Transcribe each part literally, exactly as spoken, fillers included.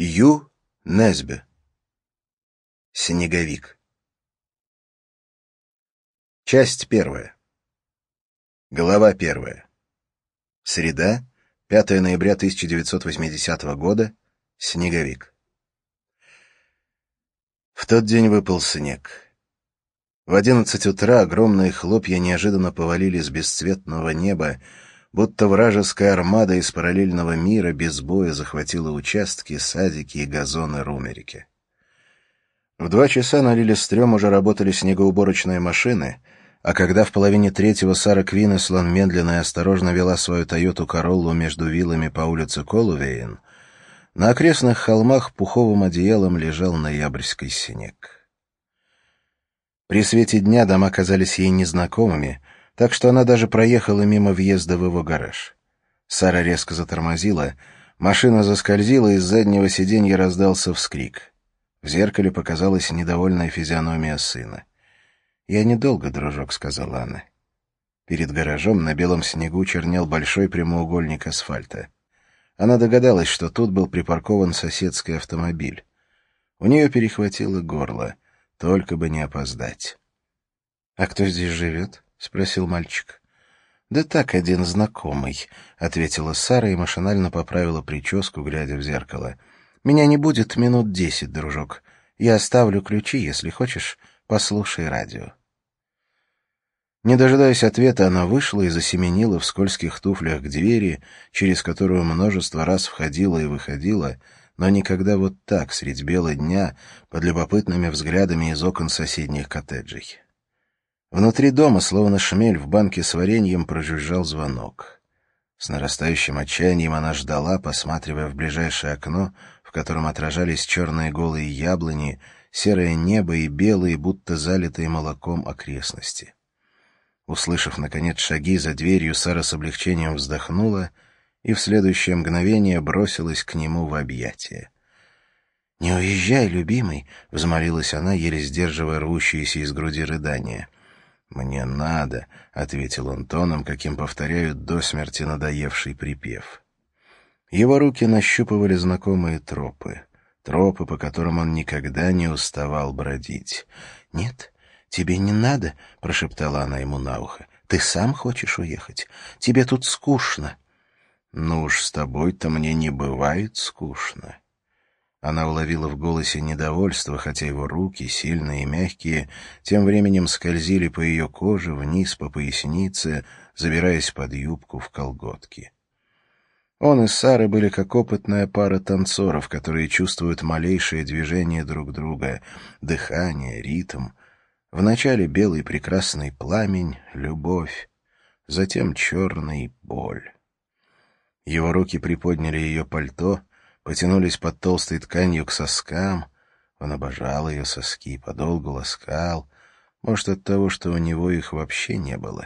Ю. Несбе. Снеговик. Часть первая. Глава первая. Среда, пятое ноября тысяча девятьсот восьмидесятого года. Снеговик. В тот день выпал снег. В одиннадцать утра огромные хлопья неожиданно повалили с бесцветного неба, будто вражеская армада из параллельного мира без боя захватила участки, садики и газоны Румерики. В два часа на Лилистрём уже работали снегоуборочные машины, а когда в половине третьего Сара Квинеслан медленно и осторожно вела свою Тойоту Короллу между виллами по улице Колувейн, на окрестных холмах пуховым одеялом лежал ноябрьский снег. При свете дня дома казались ей незнакомыми, так что она даже проехала мимо въезда в его гараж. Сара резко затормозила, машина заскользила, и с заднего сиденья раздался вскрик. В зеркале показалась недовольная физиономия сына. «Я недолго, дружок», — сказала она. Перед гаражом на белом снегу чернел большой прямоугольник асфальта. Она догадалась, что тут был припаркован соседский автомобиль. У нее перехватило горло, только бы не опоздать. «А кто здесь живет?» — спросил мальчик. «Да так, один знакомый», — ответила Сара и машинально поправила прическу, глядя в зеркало. «Меня не будет минут десять, дружок. Я оставлю ключи, если хочешь, послушай радио». Не дожидаясь ответа, она вышла и засеменила в скользких туфлях к двери, через которую множество раз входила и выходила, но никогда вот так, средь бела дня, под любопытными взглядами из окон соседних коттеджей. Внутри дома, словно шмель в банке с вареньем, прожужжал звонок. С нарастающим отчаянием она ждала, посматривая в ближайшее окно, в котором отражались черные голые яблони, серое небо и белые, будто залитые молоком, окрестности. Услышав, наконец, шаги за дверью, Сара с облегчением вздохнула и в следующее мгновение бросилась к нему в объятия. «Не уезжай, любимый!» — взмолилась она, еле сдерживая рвущиеся из груди рыдания. «Мне надо», — ответил он тоном, каким повторяют до смерти надоевший припев. Его руки нащупывали знакомые тропы, тропы, по которым он никогда не уставал бродить. «Нет, тебе не надо», — прошептала она ему на ухо. «Ты сам хочешь уехать? Тебе тут скучно». «Ну уж с тобой-то мне не бывает скучно». Она уловила в голосе недовольство, хотя его руки, сильные и мягкие, тем временем скользили по ее коже вниз по пояснице, забираясь под юбку в колготки. Он и Сара были как опытная пара танцоров, которые чувствуют малейшее движение друг друга, дыхание, ритм. Вначале белый прекрасный пламень, любовь, затем черный боль. Его руки приподняли ее пальто, потянулись под толстой тканью к соскам. Он обожал ее соски, подолгу ласкал, может, от того, что у него их вообще не было.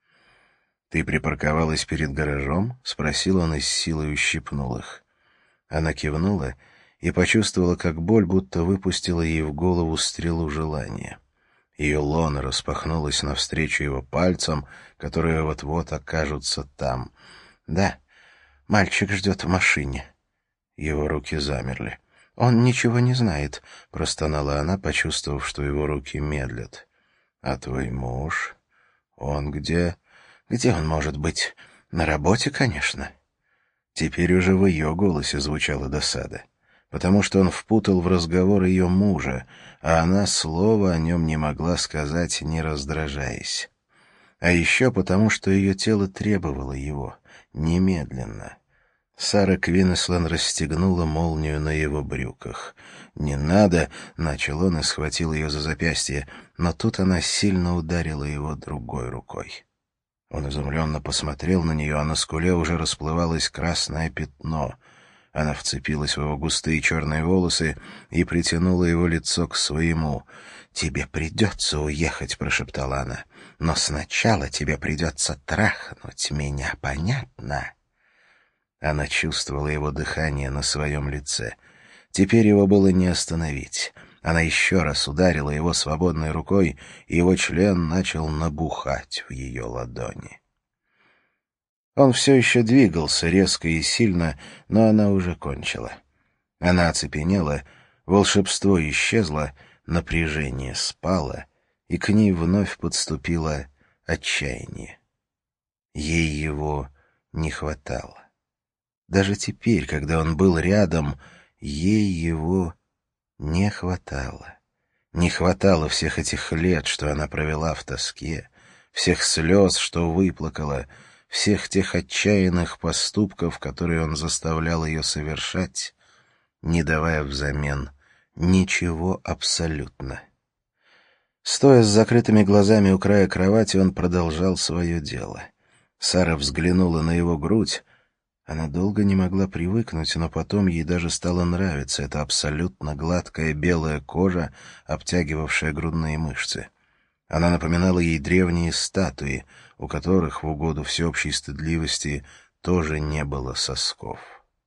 «Ты припарковалась перед гаражом?» — спросил он и с силой ущипнул их. Она кивнула и почувствовала, как боль будто выпустила ей в голову стрелу желания. Ее лона распахнулась навстречу его пальцам, которые вот-вот окажутся там. «Да, мальчик ждет в машине». Его руки замерли. «Он ничего не знает», — простонала она, почувствовав, что его руки медлят. «А твой муж? Он где?» «Где он может быть? На работе, конечно». Теперь уже в ее голосе звучала досада, потому что он впутал в разговор ее мужа, а она слова о нем не могла сказать, не раздражаясь. А еще потому, что ее тело требовало его немедленно. Сара Квинеслан расстегнула молнию на его брюках. «Не надо!» — начал он и схватил ее за запястье, но тут она сильно ударила его другой рукой. Он изумленно посмотрел на нее, а на скуле уже расплывалось красное пятно. Она вцепилась в его густые черные волосы и притянула его лицо к своему. «Тебе придется уехать», — прошептала она, — «но сначала тебе придется трахнуть меня, понятно?» Она чувствовала его дыхание на своем лице. Теперь его было не остановить. Она еще раз ударила его свободной рукой, и его член начал набухать в ее ладони. Он все еще двигался резко и сильно, но она уже кончила. Она оцепенела, волшебство исчезло, напряжение спало, и к ней вновь подступило отчаяние. Ей его не хватало. Даже теперь, когда он был рядом, ей его не хватало. Не хватало всех этих лет, что она провела в тоске, всех слез, что выплакала, всех тех отчаянных поступков, которые он заставлял ее совершать, не давая взамен ничего абсолютно. Стоя с закрытыми глазами у края кровати, он продолжал свое дело. Сара взглянула на его грудь. Она долго не могла привыкнуть, но потом ей даже стало нравиться эта абсолютно гладкая белая кожа, обтягивавшая грудные мышцы. Она напоминала ей древние статуи, у которых в угоду всеобщей стыдливости тоже не было сосков.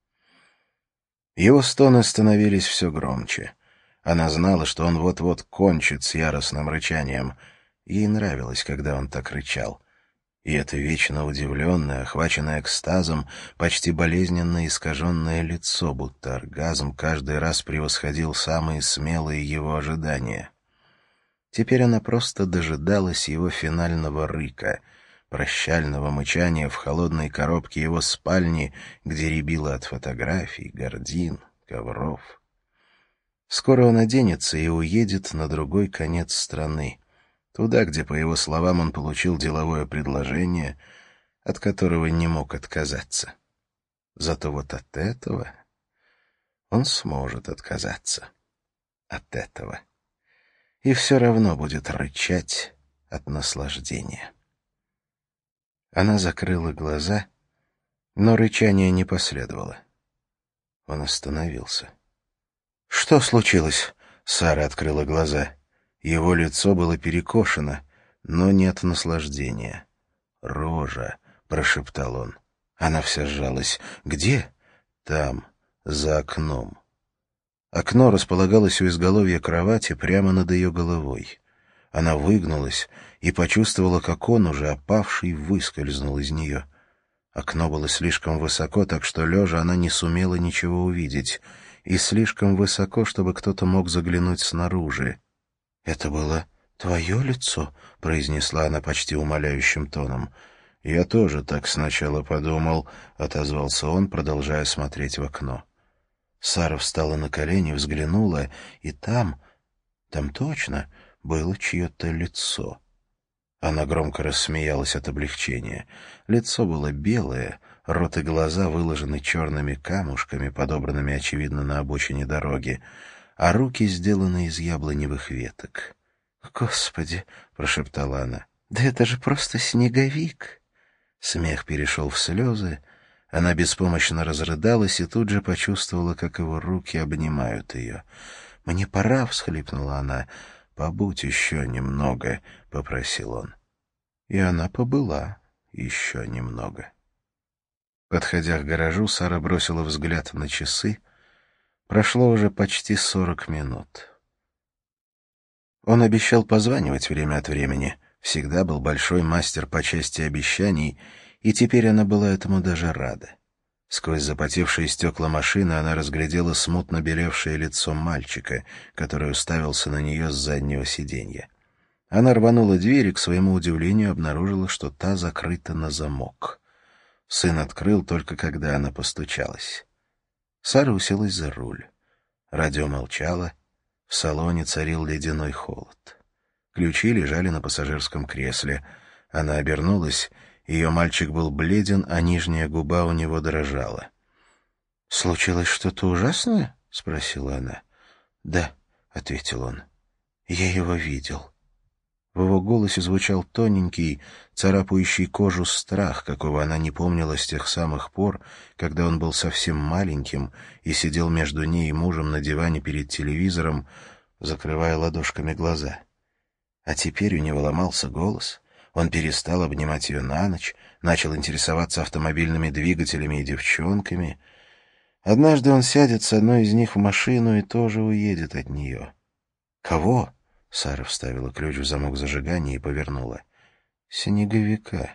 Его стоны становились все громче. Она знала, что он вот-вот кончит с яростным рычанием. Ей нравилось, когда он так рычал. И это вечно удивленное, охваченное экстазом, почти болезненно искаженное лицо, будто оргазм каждый раз превосходил самые смелые его ожидания. Теперь она просто дожидалась его финального рыка, прощального мычания в холодной коробке его спальни, где рябило от фотографий, гардин, ковров. Скоро он оденется и уедет на другой конец страны, туда, где, по его словам, он получил деловое предложение, от которого не мог отказаться. Зато вот от этого он сможет отказаться. От этого. И все равно будет рычать от наслаждения. Она закрыла глаза, но рычание не последовало. Он остановился. «Что случилось?» — Сара открыла глаза. Его лицо было перекошено, но не от наслаждения. «Рожа», — прошептал он. Она вся сжалась. «Где?» «Там, за окном». Окно располагалось у изголовья кровати прямо над ее головой. Она выгнулась и почувствовала, как он, уже опавший, выскользнул из нее. Окно было слишком высоко, так что, лежа, она не сумела ничего увидеть, и слишком высоко, чтобы кто-то мог заглянуть снаружи. «Это было твое лицо?» — произнесла она почти умоляющим тоном. «Я тоже так сначала подумал», — отозвался он, продолжая смотреть в окно. Сара встала на колени, взглянула, и там, там точно было чье-то лицо. Она громко рассмеялась от облегчения. Лицо было белое, рот и глаза выложены черными камушками, подобранными, очевидно, на обочине дороги, а руки сделаны из яблоневых веток. «Господи!» — прошептала она. «Да это же просто снеговик!» Смех перешел в слезы. Она беспомощно разрыдалась и тут же почувствовала, как его руки обнимают ее. «Мне пора!» — всхлипнула она. «Побудь еще немного», — попросил он. И она побыла еще немного. Подходя к гаражу, Сара бросила взгляд на часы. Прошло уже почти сорок минут. Он обещал позванивать время от времени, всегда был большой мастер по части обещаний, и теперь она была этому даже рада. Сквозь запотевшие стекла машины она разглядела смутно белевшее лицо мальчика, который уставился на нее с заднего сиденья. Она рванула дверь и, к своему удивлению, обнаружила, что та закрыта на замок. Сын открыл только когда она постучалась. Сара уселась за руль. Радио молчало, в салоне царил ледяной холод. Ключи лежали на пассажирском кресле. Она обернулась, ее мальчик был бледен, а нижняя губа у него дрожала. «Случилось что-то ужасное?» — спросила она. «Да», — ответил он, — «я его видел». В его голосе звучал тоненький, царапающий кожу страх, какого она не помнила с тех самых пор, когда он был совсем маленьким и сидел между ней и мужем на диване перед телевизором, закрывая ладошками глаза. А теперь у него ломался голос. Он перестал обнимать ее на ночь, начал интересоваться автомобильными двигателями и девчонками. Однажды он сядет с одной из них в машину и тоже уедет от нее. «Кого?» — Сара вставила ключ в замок зажигания и повернула. «Снеговика».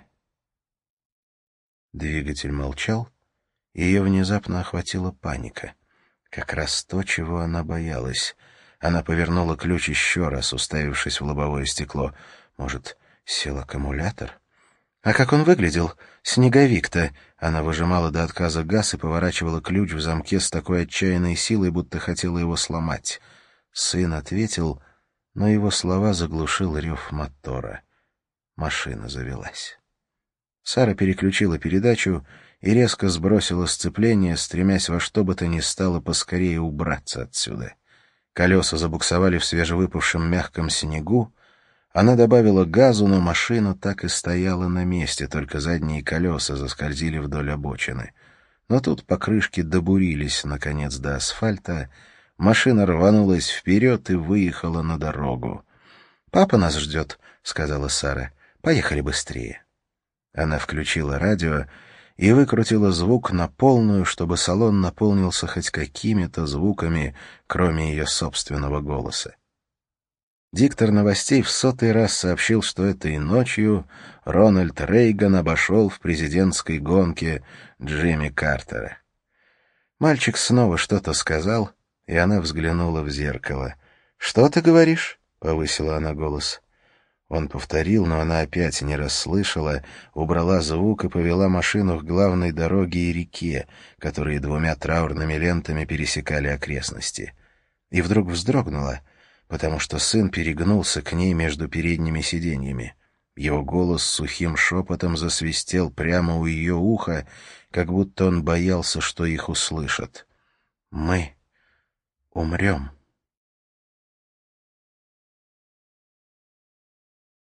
Двигатель молчал, и ее внезапно охватила паника. Как раз то, чего она боялась. Она повернула ключ еще раз, уставившись в лобовое стекло. Может, сел аккумулятор? А как он выглядел? Снеговик-то. Она выжимала до отказа газ и поворачивала ключ в замке с такой отчаянной силой, будто хотела его сломать. Сын ответил, но его слова заглушил рев мотора. Машина завелась. Сара переключила передачу и резко сбросила сцепление, стремясь во что бы то ни стало поскорее убраться отсюда. Колеса забуксовали в свежевыпавшем мягком снегу. Она добавила газу, но машина так и стояла на месте, только задние колеса заскользили вдоль обочины. Но тут покрышки добурились, наконец, до асфальта. Машина рванулась вперед и выехала на дорогу. «Папа нас ждет», — сказала Сара. «Поехали быстрее». Она включила радио и выкрутила звук на полную, чтобы салон наполнился хоть какими-то звуками, кроме ее собственного голоса. Диктор новостей в сотый раз сообщил, что этой ночью Рональд Рейган обошел в президентской гонке Джимми Картера. Мальчик снова что-то сказал, и она взглянула в зеркало. «Что ты говоришь?» — повысила она голос. Он повторил, но она опять не расслышала, убрала звук и повела машину к главной дороге и реке, которые двумя траурными лентами пересекали окрестности. И вдруг вздрогнула, потому что сын перегнулся к ней между передними сиденьями. Его голос сухим шепотом засвистел прямо у ее уха, как будто он боялся, что их услышат. «Мы умрем».